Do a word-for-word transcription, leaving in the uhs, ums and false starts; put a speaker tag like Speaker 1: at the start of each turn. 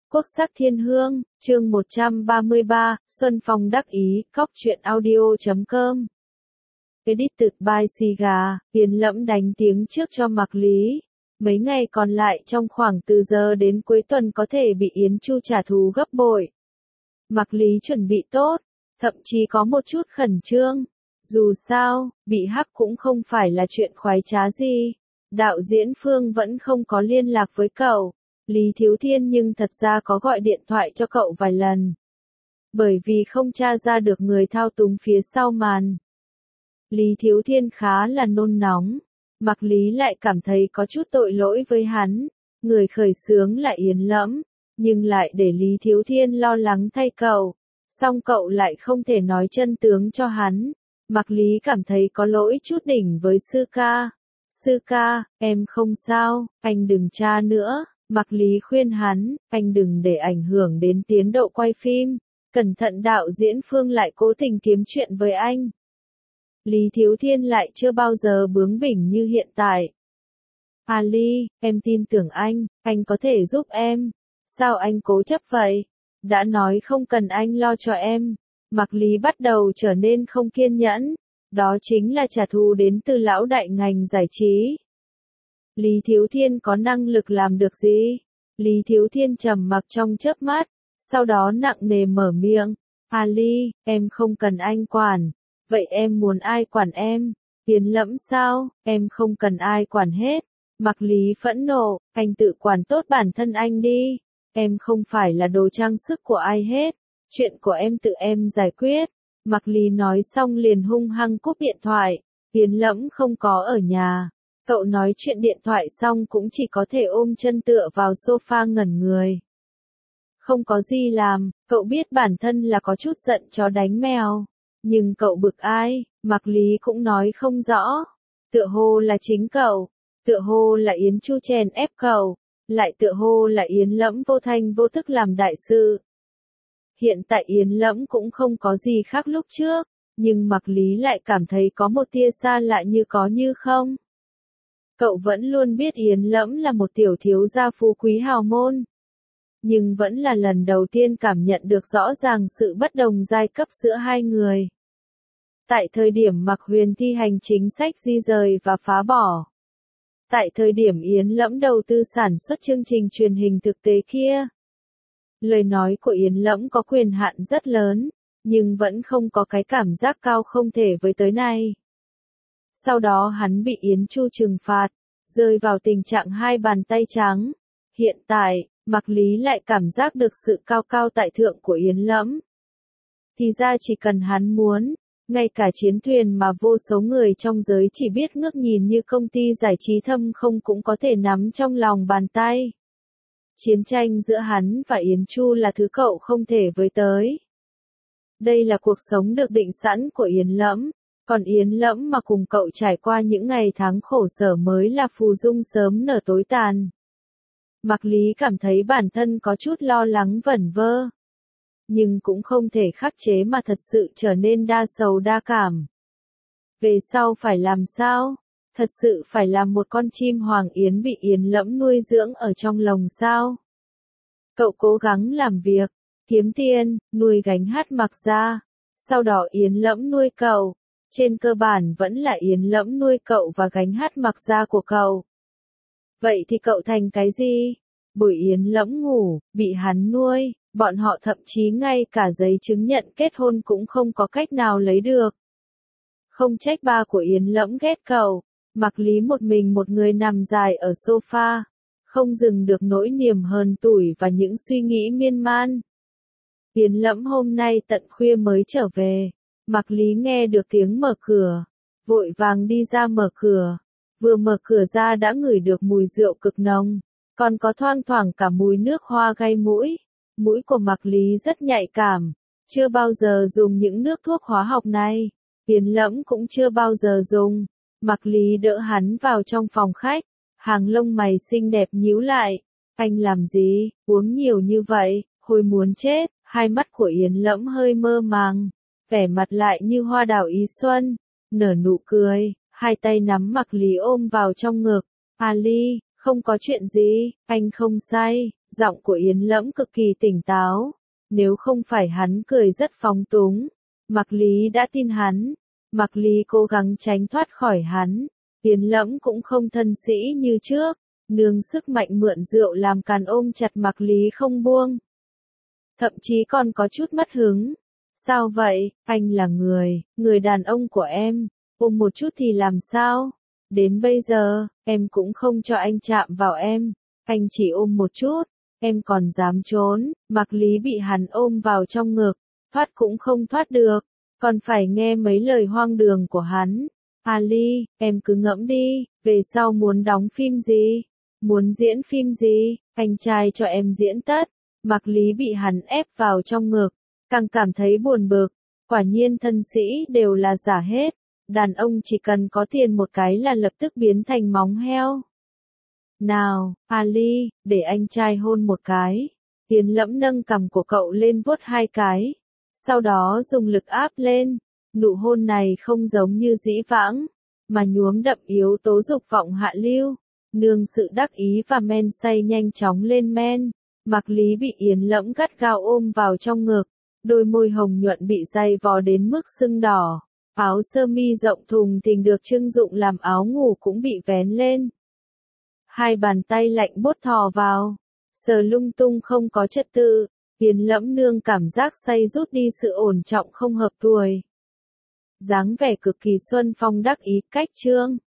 Speaker 1: Quốc sắc thiên hương, chương một trăm ba mươi ba, Xuân Phong đắc ý, cóc truyện audio chấm com. Edited by Siga, Yến Lẫm đánh tiếng trước cho Mạc Lý. Mấy ngày còn lại trong khoảng từ giờ đến cuối tuần có thể bị Yến Chu trả thù gấp bội. Mạc Lý chuẩn bị tốt, thậm chí có một chút khẩn trương. Dù sao, bị hack cũng không phải là chuyện khoái trá gì. Đạo diễn Phương vẫn không có liên lạc với cậu. Lý Thiếu Thiên nhưng thật ra có gọi điện thoại cho cậu vài lần. Bởi vì không tra ra được người thao túng phía sau màn. Lý Thiếu Thiên khá là nôn nóng. Mạc Lý lại cảm thấy có chút tội lỗi với hắn. Người khởi xướng là Yến Lẫm, nhưng lại để Lý Thiếu Thiên lo lắng thay cậu. Song cậu lại không thể nói chân tướng cho hắn. Mạc Lý cảm thấy có lỗi chút đỉnh với Sư Ca. Sư Ca, em không sao, anh đừng tra nữa. Mạc Lý khuyên hắn, anh đừng để ảnh hưởng đến tiến độ quay phim. Cẩn thận đạo diễn Phương lại cố tình kiếm chuyện với anh. Lý Thiếu Thiên lại chưa bao giờ bướng bỉnh như hiện tại. Ali, em tin tưởng anh, anh có thể giúp em. Sao anh cố chấp vậy? Đã nói không cần anh lo cho em. Mạc Lý bắt đầu trở nên không kiên nhẫn. Đó chính là trả thù đến từ lão đại ngành giải trí. Lý Thiếu Thiên có năng lực làm được gì? Lý Thiếu Thiên trầm mặc trong chớp mắt, sau đó nặng nề mở miệng. Ali, em không cần anh quản. Vậy em muốn ai quản em? Yến Lẫm sao? Em không cần ai quản hết. Mạc Lý phẫn nộ, anh tự quản tốt bản thân anh đi. Em không phải là đồ trang sức của ai hết. Chuyện của em tự em giải quyết. Mạc Lý nói xong liền hung hăng cúp điện thoại. Yến Lẫm không có ở nhà. Cậu nói chuyện điện thoại xong cũng chỉ có thể ôm chân tựa vào sofa ngẩn người. Không có gì làm, cậu biết bản thân là có chút giận chó đánh mèo. Nhưng cậu bực ai, Mạc Lý cũng nói không rõ. Tựa hồ là chính cậu, tựa hồ là Yến Chu chèn ép cậu, lại tựa hồ là Yến Lẫm vô thanh vô thức làm đại sự. Hiện tại Yến Lẫm cũng không có gì khác lúc trước, nhưng Mạc Lý lại cảm thấy có một tia xa lạ như có như không. Cậu vẫn luôn biết Yến Lẫm là một tiểu thiếu gia phú quý hào môn. Nhưng vẫn là lần đầu tiên cảm nhận được rõ ràng sự bất đồng giai cấp giữa hai người. Tại thời điểm Mạc Huyền thi hành chính sách di rời và phá bỏ. Tại thời điểm Yến Lẫm đầu tư sản xuất chương trình truyền hình thực tế kia. Lời nói của Yến Lẫm có quyền hạn rất lớn, nhưng vẫn không có cái cảm giác cao không thể với tới này. Sau đó hắn bị Yến Chu trừng phạt, rơi vào tình trạng hai bàn tay trắng. Hiện tại, Mạc Lý lại cảm giác được sự cao cao tại thượng của Yến Lẫm. Thì ra chỉ cần hắn muốn, ngay cả chiến thuyền mà vô số người trong giới chỉ biết ngước nhìn như công ty giải trí thâm không cũng có thể nắm trong lòng bàn tay. Chiến tranh giữa hắn và Yến Chu là thứ cậu không thể với tới. Đây là cuộc sống được định sẵn của Yến Lẫm. Còn Yến Lẫm mà cùng cậu trải qua những ngày tháng khổ sở mới là phù dung sớm nở tối tàn. Mạc Lý cảm thấy bản thân có chút lo lắng vẩn vơ. Nhưng cũng không thể khắc chế mà thật sự trở nên đa sầu đa cảm. Về sau phải làm sao? Thật sự phải làm một con chim hoàng yến bị Yến Lẫm nuôi dưỡng ở trong lồng sao? Cậu cố gắng làm việc, kiếm tiền, nuôi gánh hát Mạc gia. Sau đó Yến Lẫm nuôi cậu. Trên cơ bản vẫn là Yến Lẫm nuôi cậu và gánh hát Mạc gia của cậu. Vậy thì cậu thành cái gì? Buổi Yến Lẫm ngủ, bị hắn nuôi, bọn họ thậm chí ngay cả giấy chứng nhận kết hôn cũng không có cách nào lấy được. Không trách ba của Yến Lẫm ghét cậu. Mạc Lý một mình một người nằm dài ở sofa, không dừng được nỗi niềm hờn tủi và những suy nghĩ miên man. Yến Lẫm hôm nay tận khuya mới trở về. Mạc Lý nghe được tiếng mở cửa, vội vàng đi ra mở cửa. Vừa mở cửa ra đã ngửi được mùi rượu cực nồng, còn có thoang thoảng cả mùi nước hoa gây mũi. Mũi của Mạc Lý rất nhạy cảm, chưa bao giờ dùng những nước thuốc hóa học này. Yến Lẫm cũng chưa bao giờ dùng. Mạc Lý đỡ hắn vào trong phòng khách, hàng lông mày xinh đẹp nhíu lại. Anh làm gì, uống nhiều như vậy, hồi muốn chết. Hai mắt của Yến Lẫm hơi mơ màng, vẻ mặt lại như hoa đào ý xuân, nở nụ cười, hai tay nắm Mạc Lý ôm vào trong ngực. Ali, Không có chuyện gì, anh không say, giọng của Yến Lẫm cực kỳ tỉnh táo. Nếu không phải hắn cười rất phóng túng, Mạc Lý đã tin hắn. Mạc Lý cố gắng tránh thoát khỏi hắn. Yến Lẫm cũng không thân sĩ như trước, nương sức mạnh mượn rượu làm càn ôm chặt Mạc Lý không buông. Thậm chí còn có chút mất hứng. Sao vậy, anh là người, người đàn ông của em, ôm một chút thì làm sao? Đến bây giờ, em cũng không cho anh chạm vào em, anh chỉ ôm một chút, em còn dám trốn. Mạc Lý bị hắn ôm vào trong ngực, thoát cũng không thoát được, còn phải nghe mấy lời hoang đường của hắn. Ali, em cứ ngẫm đi, về sau muốn đóng phim gì? Muốn diễn phim gì? Anh trai cho em diễn tất. Mạc Lý bị hắn ép vào trong ngực, càng cảm thấy buồn bực. Quả nhiên thân sĩ đều là giả hết. Đàn ông chỉ cần có tiền một cái là lập tức biến thành móng heo. Nào, Ali, để anh trai hôn một cái. Yến Lẫm nâng cằm của cậu lên vuốt hai cái. Sau đó dùng lực áp lên. Nụ hôn này không giống như dĩ vãng, mà nhuốm đậm yếu tố dục vọng hạ lưu. Nương sự đắc ý và men say nhanh chóng lên men. Mạc Lý bị Yến Lẫm gắt gao ôm vào trong ngực. Đôi môi hồng nhuận bị day vò đến mức sưng đỏ. Áo sơ mi rộng thùng thình được trưng dụng làm áo ngủ cũng bị vén lên. Hai bàn tay lạnh buốt thò vào, sờ lung tung không có trật tự. Yến Lẫm nương cảm giác say rút đi sự ổn trọng không hợp tuổi. Dáng vẻ cực kỳ xuân phong đắc ý, cách trương.